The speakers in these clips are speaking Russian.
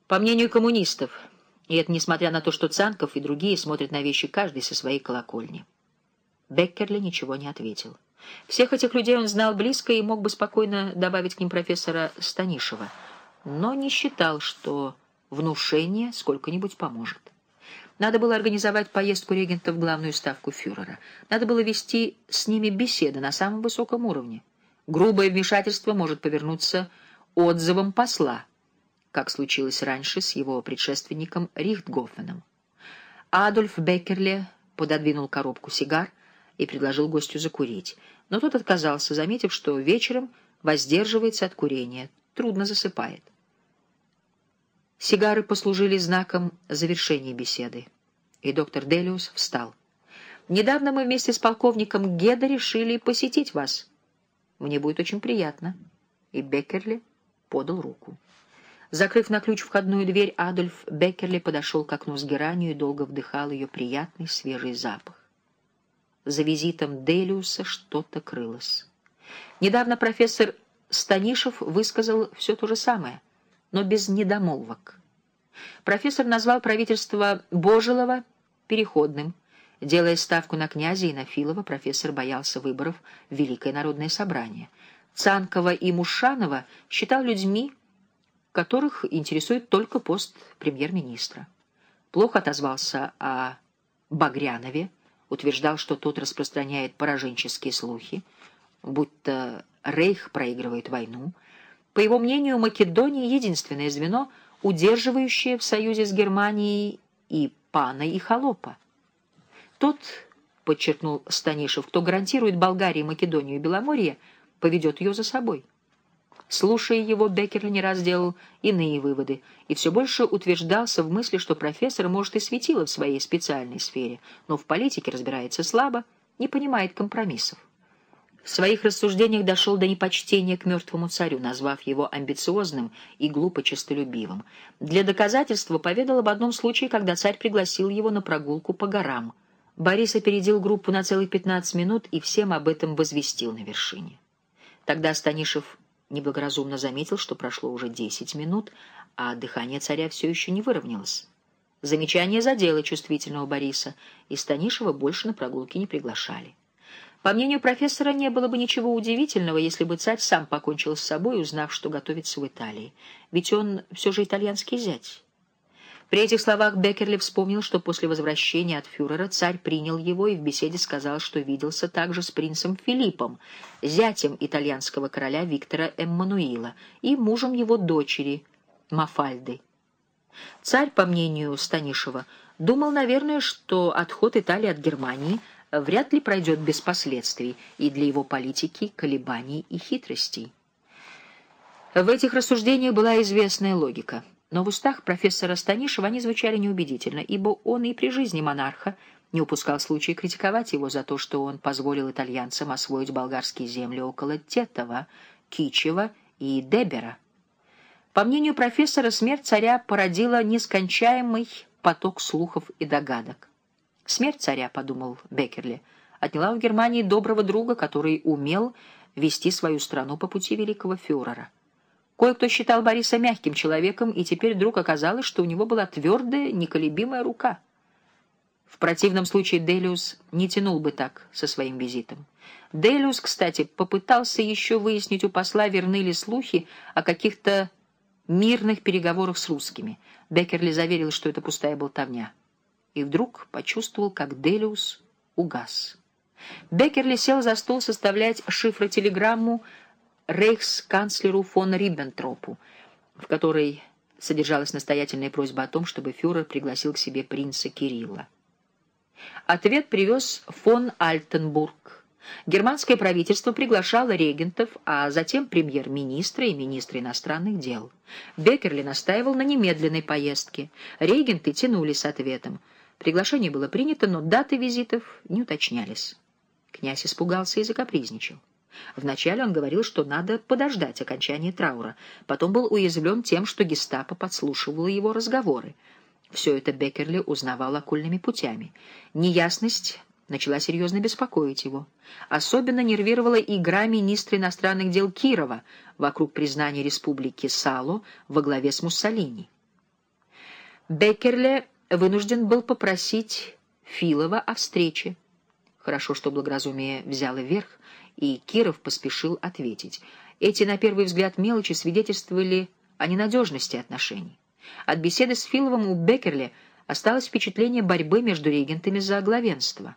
По мнению коммунистов, и это несмотря на то, что Цанков и другие смотрят на вещи каждый со своей колокольни. Беккерли ничего не ответил. Всех этих людей он знал близко и мог бы спокойно добавить к ним профессора Станишева, но не считал, что внушение сколько-нибудь поможет. Надо было организовать поездку регента в главную ставку фюрера. Надо было вести с ними беседы на самом высоком уровне. Грубое вмешательство может повернуться отзывом посла, как случилось раньше с его предшественником Рихтгофеном. Адольф Беккерли пододвинул коробку сигар и предложил гостю закурить, но тот отказался, заметив, что вечером воздерживается от курения, трудно засыпает. Сигары послужили знаком завершения беседы, и доктор Делиус встал. «Недавно мы вместе с полковником Гедда решили посетить вас. Мне будет очень приятно». И Беккерли подал руку. Закрыв на ключ входную дверь, Адольф Беккерли подошел к окну с геранью и долго вдыхал ее приятный свежий запах. За визитом Делиуса что-то крылось. Недавно профессор Станишев высказал все то же самое, но без недомолвок. Профессор назвал правительство Божилова переходным. Делая ставку на князя и на Филова, профессор боялся выборов в Великое народное собрание. Цанкова и Мушанова считал людьми, которых интересует только пост премьер-министра. Плохо отозвался о Багрянове, утверждал, что тот распространяет пораженческие слухи, будто Рейх проигрывает войну. По его мнению, Македония — единственное звено, удерживающее в союзе с Германией и пана, и холопа. Тот, подчеркнул Станишев, кто гарантирует Болгарии, Македонию и Беломорье, поведет ее за собой. Слушая его, Беккерли не раз делал иные выводы и все больше утверждался в мысли, что профессор, может, и светило в своей специальной сфере, но в политике разбирается слабо, не понимает компромиссов. В своих рассуждениях дошел до непочтения к мертвому царю, назвав его амбициозным и глупо честолюбивым. Для доказательства поведал об одном случае, когда царь пригласил его на прогулку по горам. Борис опередил группу на целых 15 минут и всем об этом возвестил на вершине. Тогда Станишев неблагоразумно заметил, что прошло уже 10 минут, а дыхание царя все еще не выровнялось. Замечание задело чувствительного Бориса, и Станишева больше на прогулки не приглашали. По мнению профессора, не было бы ничего удивительного, если бы царь сам покончил с собой, узнав, что готовится в Италии. Ведь он все же итальянский зять. При этих словах Беккерли вспомнил, что после возвращения от фюрера царь принял его и в беседе сказал, что виделся также с принцем Филиппом, зятем итальянского короля Виктора Эммануила, и мужем его дочери Мафальды. Царь, по мнению Станишева, думал, наверное, что отход Италии от Германии вряд ли пройдет без последствий и для его политики, колебаний и хитростей. В этих рассуждениях была известная логика. Но в устах профессора Станишева они звучали неубедительно, ибо он и при жизни монарха не упускал случая критиковать его за то, что он позволил итальянцам освоить болгарские земли около Тетова, Кичева и Дебера. По мнению профессора, смерть царя породила нескончаемый поток слухов и догадок. Смерть царя, подумал Беккерли, отняла у Германии доброго друга, который умел вести свою страну по пути великого фюрера. Кое-кто считал Бориса мягким человеком, и теперь вдруг оказалось, что у него была твердая, неколебимая рука. В противном случае Делиус не тянул бы так со своим визитом. Делиус, кстати, попытался еще выяснить у посла, верны ли слухи о каких-то мирных переговорах с русскими. Беккерли заверил, что это пустая болтовня. И вдруг почувствовал, как Делиус угас. Беккерли сел за стол составлять шифротелеграмму рейхсканцлеру фон Риббентропу, в которой содержалась настоятельная просьба о том, чтобы фюрер пригласил к себе принца Кирилла. Ответ привез фон Альтенбург. Германское правительство приглашало регентов, а затем премьер-министра и министра иностранных дел. Беккерли настаивал на немедленной поездке. Регенты тянули с ответом. Приглашение было принято, но даты визитов не уточнялись. Князь испугался и закапризничал. Вначале он говорил, что надо подождать окончания траура. Потом был уязвлен тем, что гестапо подслушивало его разговоры. Все это Беккерли узнавал окольными путями. Неясность начала серьезно беспокоить его. Особенно нервировала игра министра иностранных дел Кирова вокруг признания республики Сало во главе с Муссолини. Беккерле вынужден был попросить Филова о встрече. Хорошо, что благоразумие взяло верх, и Киров поспешил ответить. Эти, на первый взгляд, мелочи свидетельствовали о ненадежности отношений. От беседы с Филовым у Беккерле осталось впечатление борьбы между регентами за главенство.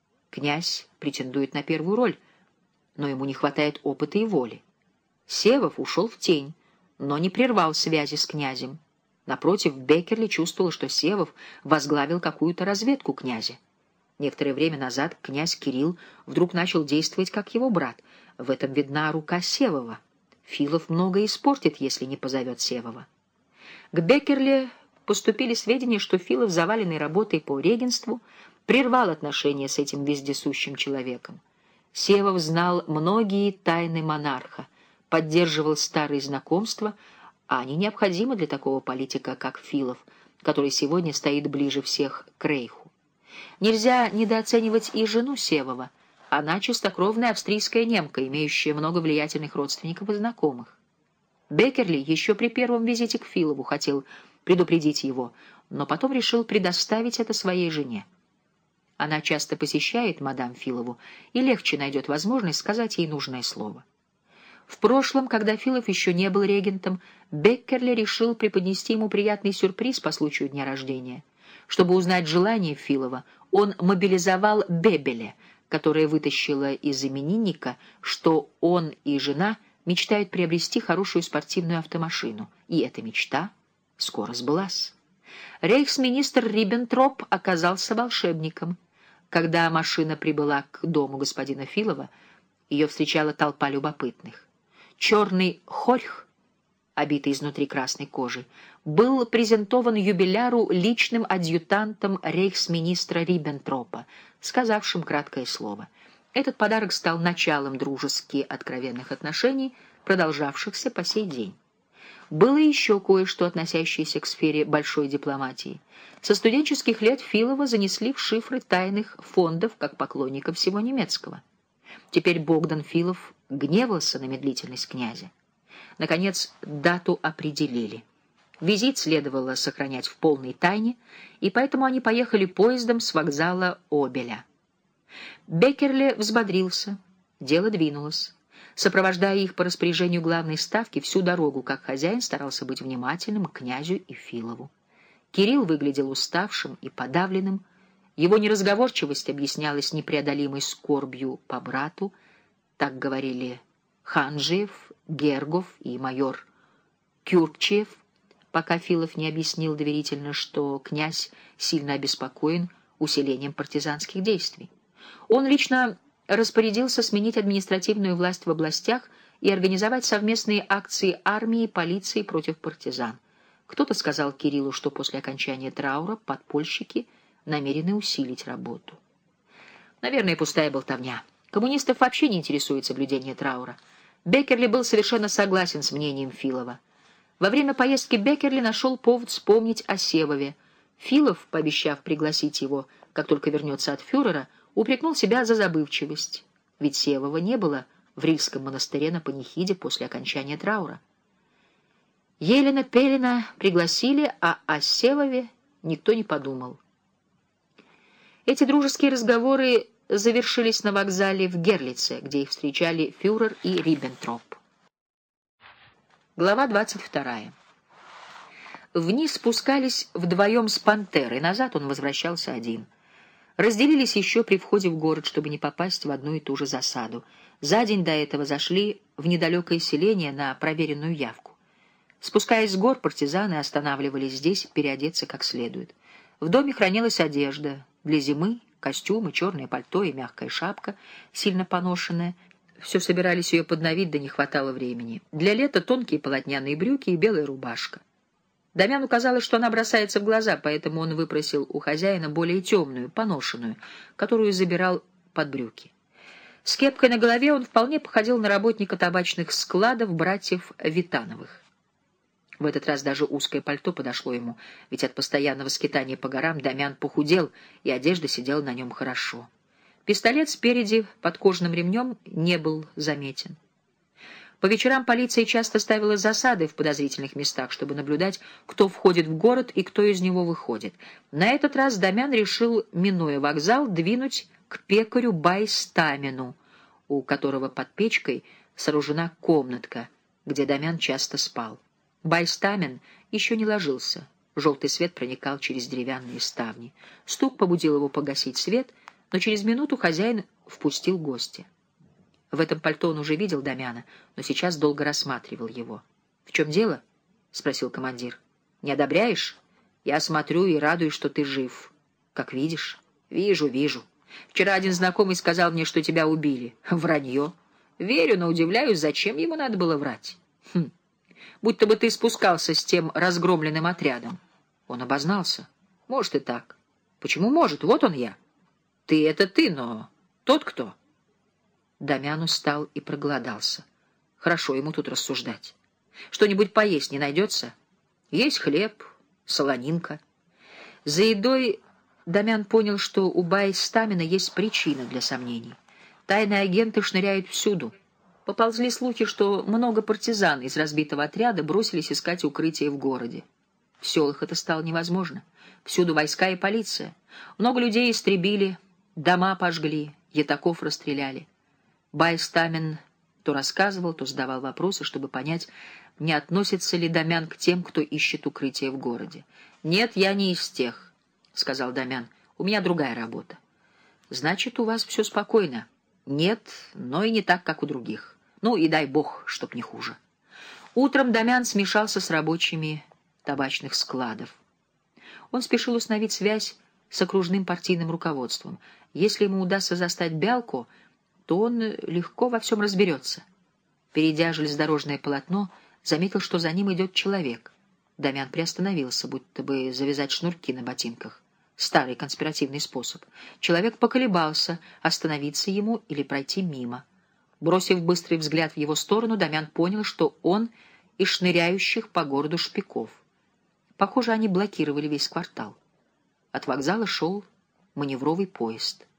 Князь претендует на первую роль, но ему не хватает опыта и воли. Севов ушел в тень, но не прервал связи с князем. Напротив, Беккерле чувствовал, что Севов возглавил какую-то разведку князя. Некоторое время назад князь Кирилл вдруг начал действовать как его брат. В этом видна рука Севова. Филов многое испортит, если не позовет Севова. К Беккерле поступили сведения, что Филов, заваленный работой по регенству, прервал отношения с этим вездесущим человеком. Севов знал многие тайны монарха, поддерживал старые знакомства, а они необходимы для такого политика, как Филов, который сегодня стоит ближе всех к рейху. Нельзя недооценивать и жену Севова. Она чистокровная австрийская немка, имеющая много влиятельных родственников и знакомых. Беккерле еще при первом визите к Филову хотел предупредить его, но потом решил предоставить это своей жене. Она часто посещает мадам Филову и легче найдет возможность сказать ей нужное слово. В прошлом, когда Филов еще не был регентом, Беккерле решил преподнести ему приятный сюрприз по случаю дня рождения. Чтобы узнать желание Филова, он мобилизовал Бебеля, которая вытащила из именинника, что он и жена мечтают приобрести хорошую спортивную автомашину, и эта мечта скоро сбылась. Рейхсминистр Риббентроп оказался волшебником. Когда машина прибыла к дому господина Филова, ее встречала толпа любопытных. Черный хорьх, обитый изнутри красной кожей, был презентован юбиляру личным адъютантом рейхсминистра Риббентропа, сказавшим краткое слово. Этот подарок стал началом дружески откровенных отношений, продолжавшихся по сей день. Было еще кое-что, относящееся к сфере большой дипломатии. Со студенческих лет Филова занесли в шифры тайных фондов как поклонника всего немецкого. Теперь Богдан Филов гневался на медлительность князя. Наконец, дату определили. Визит следовало сохранять в полной тайне, и поэтому они поехали поездом с вокзала Обеля. Беккерле взбодрился. Дело двинулось. Сопровождая их по распоряжению главной ставки, всю дорогу, как хозяин, старался быть внимательным к князю и Филову. Кирилл выглядел уставшим и подавленным. Его неразговорчивость объяснялась непреодолимой скорбью по брату. Так говорили Ханжиев, Гергов и майор Кюркчиев, пока Филов не объяснил доверительно, что князь сильно обеспокоен усилением партизанских действий. Он лично распорядился сменить административную власть в областях и организовать совместные акции армии и полиции против партизан. Кто-то сказал Кириллу, что после окончания траура подпольщики намерены усилить работу. Наверное, пустая болтовня. Коммунистов вообще не интересует соблюдение траура. Беккерле был совершенно согласен с мнением Филова. Во время поездки Беккерле нашел повод вспомнить о Севове. Филов, пообещав пригласить его, как только вернется от фюрера, упрекнул себя за забывчивость, ведь Севова не было в Рильском монастыре на панихиде после окончания траура. Елена-Пелена пригласили, а о Севове никто не подумал. Эти дружеские разговоры завершились на вокзале в Герлице, где их встречали фюрер и Риббентроп. Глава 22. Вниз спускались вдвоем с Пантерой, назад он возвращался один. Разделились еще при входе в город, чтобы не попасть в одну и ту же засаду. За день до этого зашли в недалекое селение на проверенную явку. Спускаясь с гор, партизаны останавливались здесь переодеться как следует. В доме хранилась одежда для зимы, костюмы, черное пальто и мягкая шапка, сильно поношенная. Все собирались ее подновить, да не хватало времени. Для лета тонкие полотняные брюки и белая рубашка. Дамяну казалось, что она бросается в глаза, поэтому он выпросил у хозяина более темную, поношенную, которую забирал под брюки. С кепкой на голове он вполне походил на работника табачных складов братьев Витановых. В этот раз даже узкое пальто подошло ему, ведь от постоянного скитания по горам Дамян похудел, и одежда сидела на нем хорошо. Пистолет спереди под кожаным ремнем не был заметен. По вечерам полиция часто ставила засады в подозрительных местах, чтобы наблюдать, кто входит в город и кто из него выходит. На этот раз Дамян решил, минуя вокзал, двинуть к пекарю Байстамену, у которого под печкой сооружена комнатка, где Дамян часто спал. Байстамен еще не ложился. Желтый свет проникал через деревянные ставни. Стук побудил его погасить свет, но через минуту хозяин впустил гостя. В этом пальто он уже видел Дамяна, но сейчас долго рассматривал его. — В чем дело? — спросил командир. — Не одобряешь? Я смотрю и радуюсь, что ты жив. — Как видишь? — Вижу, вижу. Вчера один знакомый сказал мне, что тебя убили. Вранье. Верю, но удивляюсь, зачем ему надо было врать. Будто бы ты спускался с тем разгромленным отрядом. Он обознался. Может и так. Почему может? Вот он я. Ты — это ты, но тот кто? Дамян устал и проголодался. Хорошо ему тут рассуждать. Что-нибудь поесть не найдется? Есть хлеб, солонинка. За едой Дамян понял, что у Байстамена есть причина для сомнений. Тайные агенты шныряют всюду. Поползли слухи, что много партизан из разбитого отряда бросились искать укрытие в городе. В селах это стало невозможно. Всюду войска и полиция. Много людей истребили, дома пожгли, ятаков расстреляли. Байстамен то рассказывал, то задавал вопросы, чтобы понять, не относится ли Дамян к тем, кто ищет укрытие в городе. «Нет, я не из тех», — сказал Дамян. «У меня другая работа». «Значит, у вас все спокойно». «Нет, но и не так, как у других. Ну и дай бог, чтоб не хуже». Утром Дамян смешался с рабочими табачных складов. Он спешил установить связь с окружным партийным руководством. Если ему удастся застать Бялку, то он легко во всем разберется. Перейдя железнодорожное полотно, заметил, что за ним идет человек. Дамян приостановился, будто бы завязать шнурки на ботинках. Старый конспиративный способ. Человек поколебался, остановиться ему или пройти мимо. Бросив быстрый взгляд в его сторону, Дамян понял, что он из шныряющих по городу шпиков. Похоже, они блокировали весь квартал. От вокзала шел маневровый поезд.